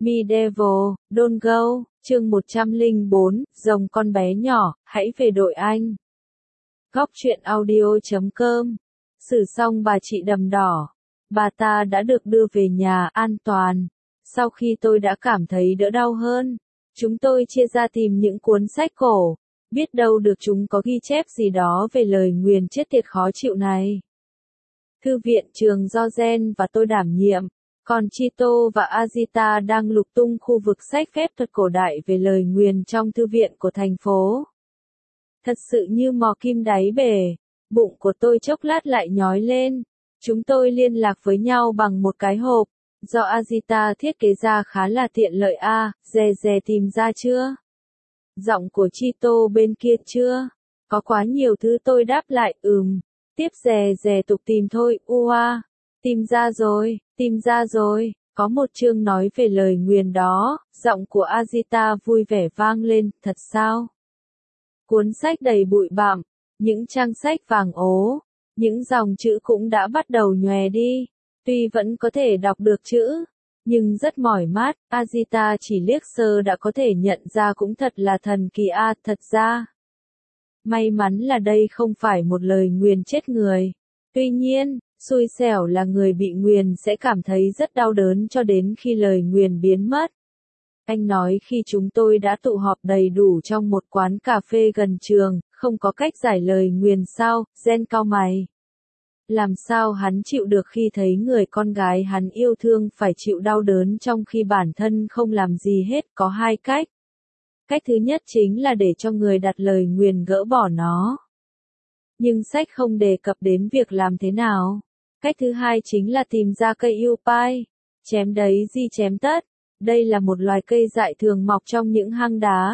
Medieval, Don't Go, chương 104, rồng con bé nhỏ, hãy về đội anh. Góc truyện audio.com. Xử xong bà chị đầm đỏ. Bà ta đã được đưa về nhà an toàn. Sau khi tôi đã cảm thấy đỡ đau hơn, chúng tôi chia ra tìm những cuốn sách cổ. Biết đâu được chúng có ghi chép gì đó về lời nguyền chết tiệt khó chịu này. Thư viện trường do Jen và tôi đảm nhiệm. Còn Chito và Azita đang lục tung khu vực sách phép thuật cổ đại về lời nguyền trong thư viện của thành phố. Thật sự như mò kim đáy bể. Bụng của tôi chốc lát lại nhói lên. Chúng tôi liên lạc với nhau bằng một cái hộp. Do Azita thiết kế ra khá là tiện lợi dè tìm ra chưa? Giọng của Chito bên kia chưa? Có quá nhiều thứ tôi đáp lại Tiếp dè tục tìm thôi, tìm ra rồi, có một chương nói về lời nguyền đó, giọng của Azita vui vẻ vang lên, thật sao? Cuốn sách đầy bụi bặm, những trang sách vàng ố, những dòng chữ cũng đã bắt đầu nhòe đi, tuy vẫn có thể đọc được chữ, nhưng rất mỏi mắt, Azita chỉ liếc sơ đã có thể nhận ra cũng thật là thần kỳ thật ra. May mắn là đây không phải một lời nguyền chết người. Tuy nhiên, xui xẻo là người bị nguyền sẽ cảm thấy rất đau đớn cho đến khi lời nguyền biến mất. Anh nói khi chúng tôi đã tụ họp đầy đủ trong một quán cà phê gần trường, không có cách giải lời nguyền sao, Jen cau mày. Làm sao hắn chịu được khi thấy người con gái hắn yêu thương phải chịu đau đớn trong khi bản thân không làm gì hết, có hai cách. Cách thứ nhất chính là để cho người đặt lời nguyền gỡ bỏ nó. Nhưng sách không đề cập đến việc làm thế nào. Cách thứ hai chính là tìm ra cây yêu pai. Chém đấy di chém tất. Đây là một loài cây dại thường mọc trong những hang đá,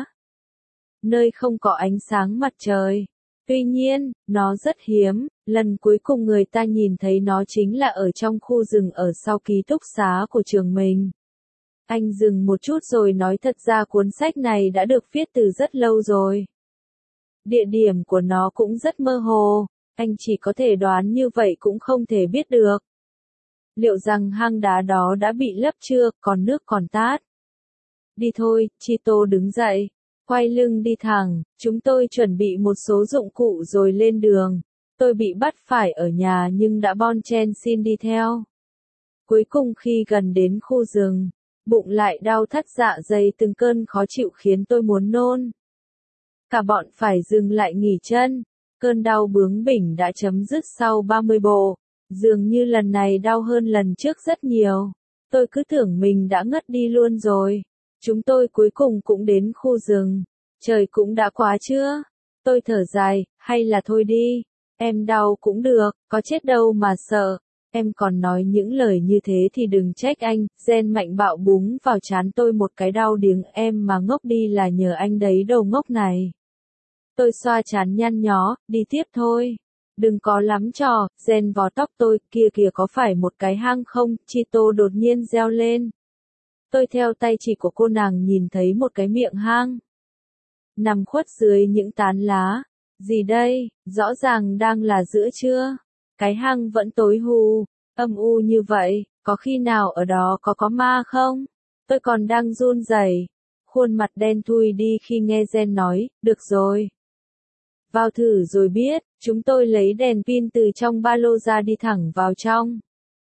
nơi không có ánh sáng mặt trời. Tuy nhiên, nó rất hiếm. Lần cuối cùng người ta nhìn thấy nó chính là ở trong khu rừng ở sau ký túc xá của trường mình. Anh dừng một chút rồi nói thật ra cuốn sách này đã được viết từ rất lâu rồi. Địa điểm của nó cũng rất mơ hồ, anh chỉ có thể đoán như vậy cũng không thể biết được. Liệu rằng hang đá đó đã bị lấp chưa, còn nước còn tát? Đi thôi, Chito đứng dậy, quay lưng đi thẳng, chúng tôi chuẩn bị một số dụng cụ rồi lên đường. Tôi bị bắt phải ở nhà nhưng đã bon chen xin đi theo. Cuối cùng khi gần đến khu rừng, bụng lại đau thắt dạ dày từng cơn khó chịu khiến tôi muốn nôn. Cả bọn phải dừng lại nghỉ chân. Cơn đau bướng bỉnh đã chấm dứt sau 30 bộ. Dường như lần này đau hơn lần trước rất nhiều. Tôi cứ tưởng mình đã ngất đi luôn rồi. Chúng tôi cuối cùng cũng đến khu rừng. Trời cũng đã quá chưa? Tôi thở dài, hay là thôi đi. Em đau cũng được, có chết đâu mà sợ. Em còn nói những lời như thế thì đừng trách anh. Jen mạnh bạo búng vào trán tôi một cái đau điếng, em mà ngốc đi là nhờ anh đấy đồ ngốc này. Tôi xoa trán nhăn nhó, đi tiếp thôi. Đừng có lắm trò, Jen vò tóc tôi, kia kìa có phải một cái hang không, Chito đột nhiên reo lên. Tôi theo tay chỉ của cô nàng nhìn thấy một cái miệng hang. Nằm khuất dưới những tán lá. Gì đây, rõ ràng đang là giữa trưa. Cái hang vẫn tối hù, âm u như vậy, có khi nào ở đó có ma không? Tôi còn đang run rẩy, khuôn mặt đen thui đi khi nghe Jen nói, được rồi. Vào thử rồi biết, chúng tôi lấy đèn pin từ trong ba lô ra đi thẳng vào trong.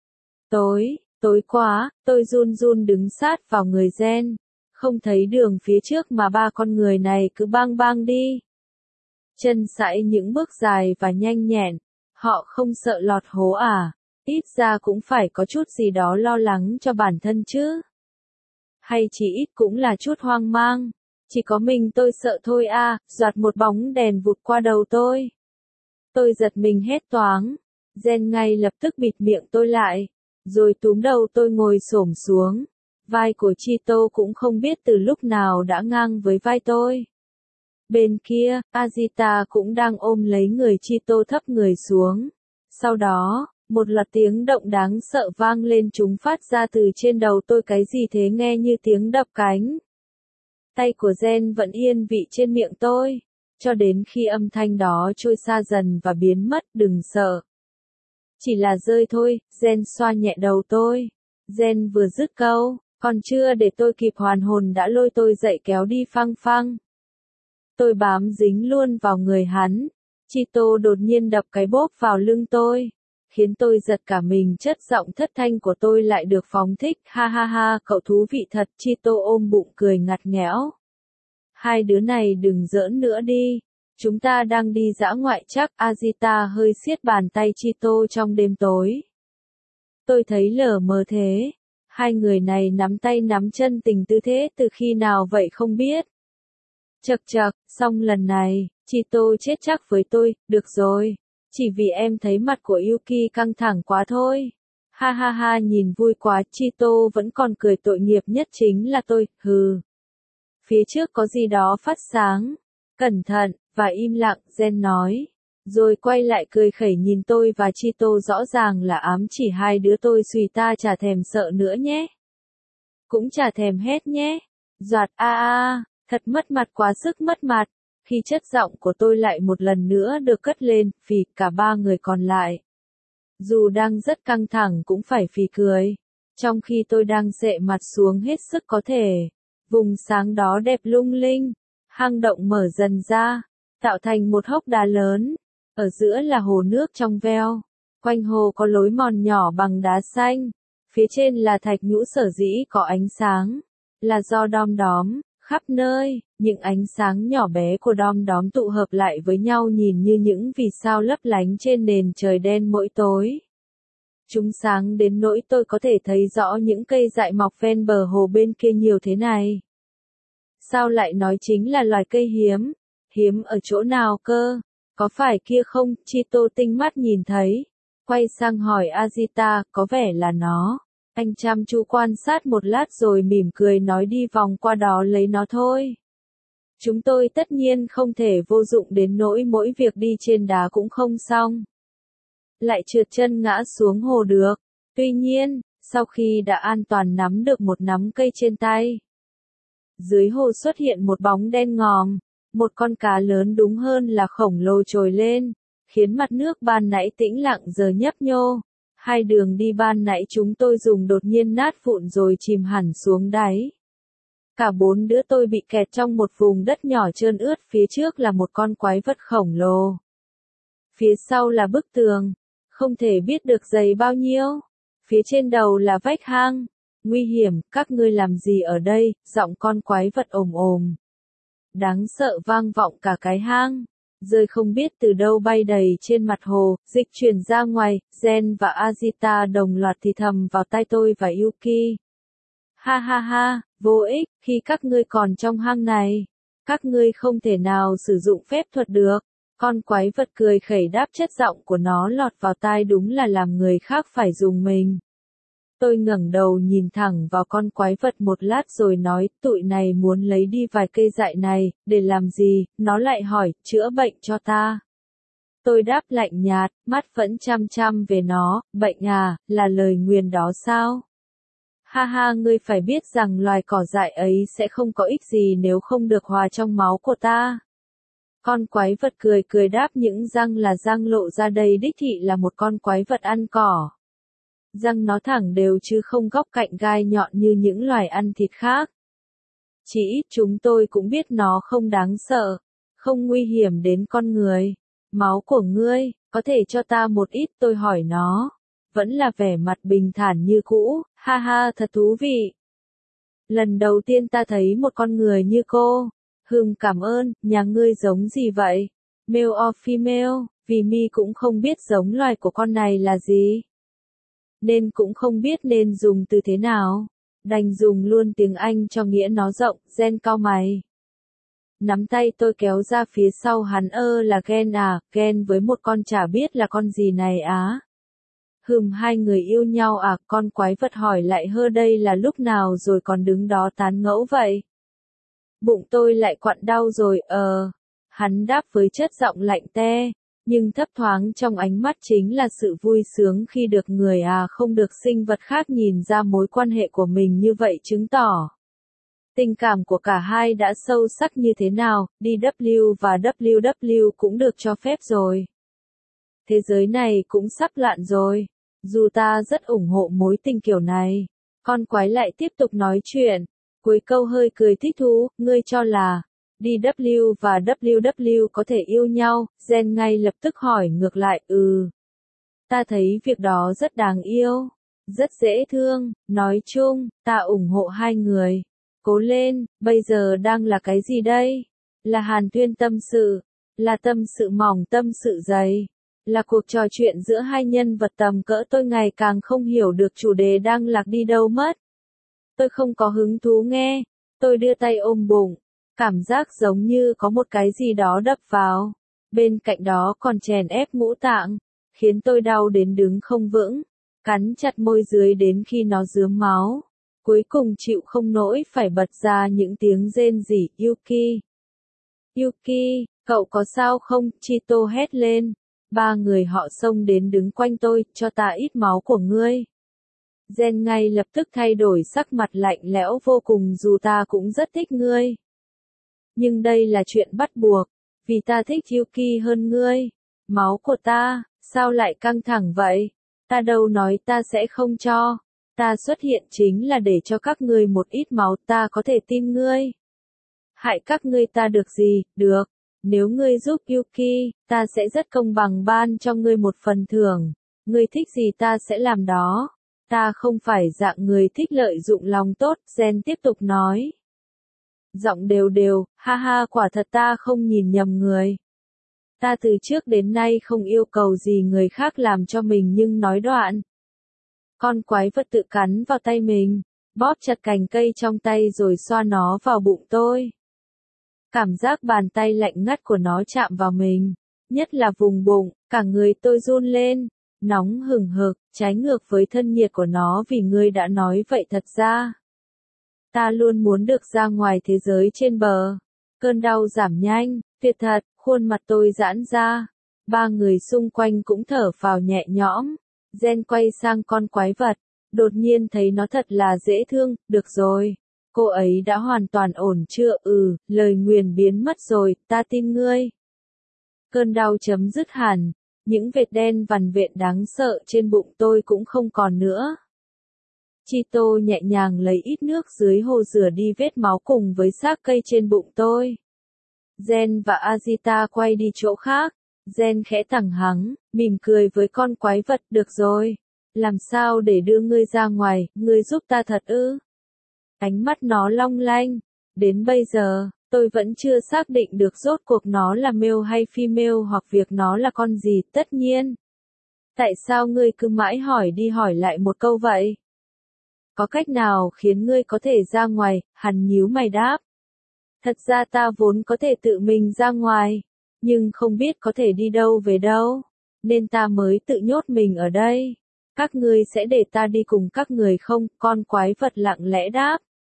Tối quá, tôi run run đứng sát vào người Jen, không thấy đường phía trước mà ba con người này cứ bang bang đi. Chân sải những bước dài và nhanh nhẹn, họ không sợ lọt hố à, ít ra cũng phải có chút gì đó lo lắng cho bản thân chứ. Hay chỉ ít cũng là chút hoang mang. Chỉ có mình tôi sợ thôi doạt một bóng đèn vụt qua đầu tôi. Tôi giật mình hét toáng. Jen ngay lập tức bịt miệng tôi lại, rồi túm đầu tôi ngồi xổm xuống. Vai của Chito cũng không biết từ lúc nào đã ngang với vai tôi. Bên kia, Azita cũng đang ôm lấy người Chito thấp người xuống. Sau đó, một loạt tiếng động đáng sợ vang lên, chúng phát ra từ trên đầu tôi. Cái gì thế, nghe như tiếng đập cánh. Tay của Jen vẫn yên vị trên miệng tôi, cho đến khi âm thanh đó trôi xa dần và biến mất. Đừng sợ. Chỉ là rơi thôi, Jen xoa nhẹ đầu tôi. Jen vừa dứt câu, Còn chưa để tôi kịp hoàn hồn đã lôi tôi dậy kéo đi phăng phăng. Tôi bám dính luôn vào người hắn. Chito đột nhiên đập cái bốp vào lưng tôi, khiến tôi giật cả mình. Chất giọng thất thanh của tôi lại được phóng thích. Ha ha ha, cậu thú vị thật. Chito ôm bụng cười ngặt nghẽo. Hai đứa này đừng giỡn nữa đi. Chúng ta đang đi dã ngoại chắc. Azita hơi siết bàn tay Chito trong đêm tối. Tôi thấy lờ mờ thế. Hai người này nắm tay nắm chân tình tư thế từ khi nào vậy không biết. Chậc chậc, xong lần này, Chito chết chắc với tôi. Được rồi. Chỉ vì em thấy mặt của Yuki căng thẳng quá thôi. Ha ha ha, nhìn vui quá. Chito vẫn còn cười. Tội nghiệp nhất chính là tôi. Hừ. Phía trước có gì đó phát sáng. Cẩn thận, và im lặng, Gen nói. Rồi quay lại cười khẩy nhìn tôi và Chito, rõ ràng là ám chỉ hai đứa tôi xùy ta chả thèm sợ nữa nhé. Cũng chả thèm hét nhé. Doạt thật mất mặt, quá sức mất mặt. Khi chất giọng của tôi lại một lần nữa được cất lên, phì, cả ba người còn lại. Dù đang rất căng thẳng cũng phải phì cười. Trong khi tôi đang dệ mặt xuống hết sức có thể. Vùng sáng đó đẹp lung linh. Hang động mở dần ra, tạo thành một hốc đá lớn. Ở giữa là hồ nước trong veo. Quanh hồ có lối mòn nhỏ bằng đá xanh. Phía trên là thạch nhũ sở dĩ có ánh sáng. Là do đom đóm, khắp nơi, những ánh sáng nhỏ bé của đom đóm tụ hợp lại với nhau nhìn như những vì sao lấp lánh trên nền trời đen mỗi tối. Chúng sáng đến nỗi tôi có thể thấy rõ những cây dại mọc ven bờ hồ bên kia nhiều thế này. Sao lại nói chính là loài cây hiếm? Hiếm ở chỗ nào cơ? Có phải kia không? Chito tinh mắt nhìn thấy. Quay sang hỏi Azita, có vẻ là nó. Anh chăm chú quan sát một lát rồi mỉm cười nói đi vòng qua đó lấy nó thôi. Chúng tôi tất nhiên không thể vô dụng đến nỗi mỗi việc đi trên đá cũng không xong. Lại trượt chân ngã xuống hồ được. Tuy nhiên, sau khi đã an toàn nắm được một nắm cây trên tay. Dưới hồ xuất hiện một bóng đen ngòm. Một con cá lớn, đúng hơn là khổng lồ, trồi lên, khiến mặt nước ban nãy tĩnh lặng giờ nhấp nhô. Hai đường đi ban nãy chúng tôi dùng đột nhiên nát vụn rồi chìm hẳn xuống đáy. Cả bốn đứa tôi bị kẹt trong một vùng đất nhỏ trơn ướt, phía trước là một con quái vật khổng lồ. Phía sau là bức tường, không thể biết được dày bao nhiêu. Phía trên đầu là vách hang. Nguy hiểm, các ngươi làm gì ở đây? Giọng con quái vật ồm ồm. Đáng sợ vang vọng cả cái hang. Rơi không biết từ đâu bay đầy trên mặt hồ, dịch chuyển ra ngoài. Gen và Azita đồng loạt thì thầm vào tai tôi và Yuki. Ha ha ha, vô ích, khi các ngươi còn trong hang này. Các ngươi không thể nào sử dụng phép thuật được. Con quái vật cười khẩy đáp, chất giọng của nó lọt vào tai đúng là làm người khác phải rùng mình. Tôi ngẩng đầu nhìn thẳng vào con quái vật một lát rồi nói, tụi này muốn lấy đi vài cây dại này, để làm gì? Nó lại hỏi, chữa bệnh cho ta. Tôi đáp lạnh nhạt, mắt vẫn chăm chăm về nó, bệnh à, là lời nguyền đó sao? Ha ha, ngươi phải biết rằng loài cỏ dại ấy sẽ không có ích gì nếu không được hòa trong máu của ta. Con quái vật cười cười đáp, những răng là răng lộ ra đây đích thị là một con quái vật ăn cỏ. Răng nó thẳng đều chứ không góc cạnh gai nhọn như những loài ăn thịt khác. Chỉ ít chúng tôi cũng biết nó không đáng sợ, không nguy hiểm đến con người. Máu của ngươi, có thể cho ta một ít, tôi hỏi nó. Vẫn là vẻ mặt bình thản như cũ, ha ha, thật thú vị. Lần đầu tiên ta thấy một con người như cô. Cảm ơn, nhà ngươi giống gì vậy? Male or female? Vì mi cũng không biết giống loài của con này là gì. Nên cũng không biết nên dùng từ thế nào. Đành dùng luôn tiếng Anh cho nghĩa nó rộng. Gen cau mày. Nắm tay tôi kéo ra phía sau hắn, là Gen à, Gen với một con chả biết là con gì này á. Hai người yêu nhau à? Con quái vật hỏi lại, đây là lúc nào rồi còn đứng đó tán ngẫu vậy? Bụng tôi lại quặn đau rồi, Hắn đáp với chất giọng lạnh te, nhưng thấp thoáng trong ánh mắt chính là sự vui sướng khi được người không được sinh vật khác nhìn ra mối quan hệ của mình như vậy, chứng tỏ tình cảm của cả hai đã sâu sắc như thế nào. DW và WW cũng được cho phép rồi. Thế giới này cũng sắp loạn rồi. Dù ta rất ủng hộ mối tình kiểu này, Con quái lại tiếp tục nói chuyện. Cuối câu hơi cười thích thú, ngươi cho là DW và WW có thể yêu nhau, Gen ngay lập tức hỏi ngược lại, ta thấy việc đó rất đáng yêu, rất dễ thương, nói chung, ta ủng hộ hai người. Cố lên, bây giờ đang là cái gì đây? Là hàn huyên tâm sự, là tâm sự mỏng tâm sự dày, là cuộc trò chuyện giữa hai nhân vật tầm cỡ tôi ngày càng không hiểu được chủ đề đang lạc đi đâu mất. Tôi không có hứng thú nghe, tôi đưa tay ôm bụng, cảm giác giống như có một cái gì đó đập vào. Bên cạnh đó còn chèn ép ngũ tạng, khiến tôi đau đến đứng không vững, cắn chặt môi dưới đến khi nó rướm máu. Cuối cùng chịu không nổi phải bật ra những tiếng rên rỉ, Yuki. Yuki, cậu có sao không? Chito hét lên. Ba người họ xông đến đứng quanh tôi, cho ta ít máu của ngươi. Gen ngay lập tức thay đổi sắc mặt lạnh lẽo vô cùng dù ta cũng rất thích ngươi. Nhưng đây là chuyện bắt buộc, vì ta thích Yuki hơn ngươi. Máu của ta, sao lại căng thẳng vậy? Ta đâu nói ta sẽ không cho. Ta xuất hiện chính là để cho các ngươi một ít máu, ta có thể tin ngươi. Hại các ngươi ta được gì, được. Nếu ngươi giúp Yuki, ta sẽ rất công bằng ban cho ngươi một phần thưởng. Ngươi thích gì ta sẽ làm đó. Ta không phải dạng người thích lợi dụng lòng tốt, Gen tiếp tục nói. Giọng đều đều, ha ha, quả thật ta không nhìn nhầm người. Ta từ trước đến nay không yêu cầu gì người khác làm cho mình nhưng nói đoạn. Con quái vật tự cắn vào tay mình, bóp chặt cành cây trong tay rồi xoa nó vào bụng tôi. Cảm giác bàn tay lạnh ngắt của nó chạm vào mình, nhất là vùng bụng, cả người tôi run lên, nóng hừng hực, trái ngược với thân nhiệt của nó vì ngươi đã nói vậy thật ra. Ta luôn muốn được ra ngoài thế giới trên bờ. Cơn đau giảm nhanh, tuyệt thật, khuôn mặt tôi giãn ra. Ba người xung quanh cũng thở phào nhẹ nhõm. Gen quay sang con quái vật, đột nhiên thấy nó thật là dễ thương, được rồi. Cô ấy đã hoàn toàn ổn chưa? Lời nguyền biến mất rồi, ta tin ngươi. Cơn đau chấm dứt hẳn, những vệt đen vằn vện đáng sợ trên bụng tôi cũng không còn nữa. Chito nhẹ nhàng lấy ít nước dưới hồ rửa đi vết máu cùng với xác cây trên bụng tôi. Gen và Azita quay đi chỗ khác. Gen khẽ thẳng hắng, mỉm cười với con quái vật, được rồi. Làm sao để đưa ngươi ra ngoài, ngươi giúp ta thật ư? Ánh mắt nó long lanh. Đến bây giờ, tôi vẫn chưa xác định được rốt cuộc nó là male hay female hoặc việc nó là con gì, tất nhiên. Tại sao ngươi cứ mãi hỏi đi hỏi lại một câu vậy? Có cách nào khiến ngươi có thể ra ngoài? Hắn nhíu mày đáp. Thật ra ta vốn có thể tự mình ra ngoài, nhưng không biết có thể đi đâu về đâu, nên ta mới tự nhốt mình ở đây. Các ngươi sẽ để ta đi cùng các người không? Con quái vật lặng lẽ đáp.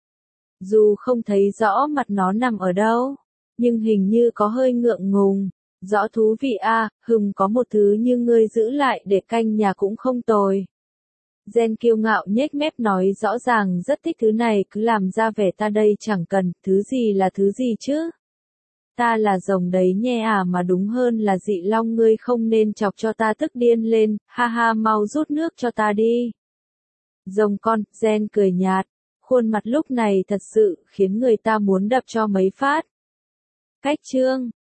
Dù không thấy rõ mặt nó nằm ở đâu, nhưng hình như có hơi ngượng ngùng. Rõ thú vị a, có một thứ như ngươi giữ lại để canh nhà cũng không tồi. Gen kiêu ngạo nhếch mép nói, rõ ràng rất thích thứ này, cứ làm ra vẻ ta đây chẳng cần, thứ gì là thứ gì chứ? Ta là rồng đấy nhe mà đúng hơn là dị long, ngươi không nên chọc cho ta tức điên lên, ha ha, mau rút nước cho ta đi. Rồng con, Gen cười nhạt, khuôn mặt lúc này thật sự khiến người ta muốn đập cho mấy phát. Cách chương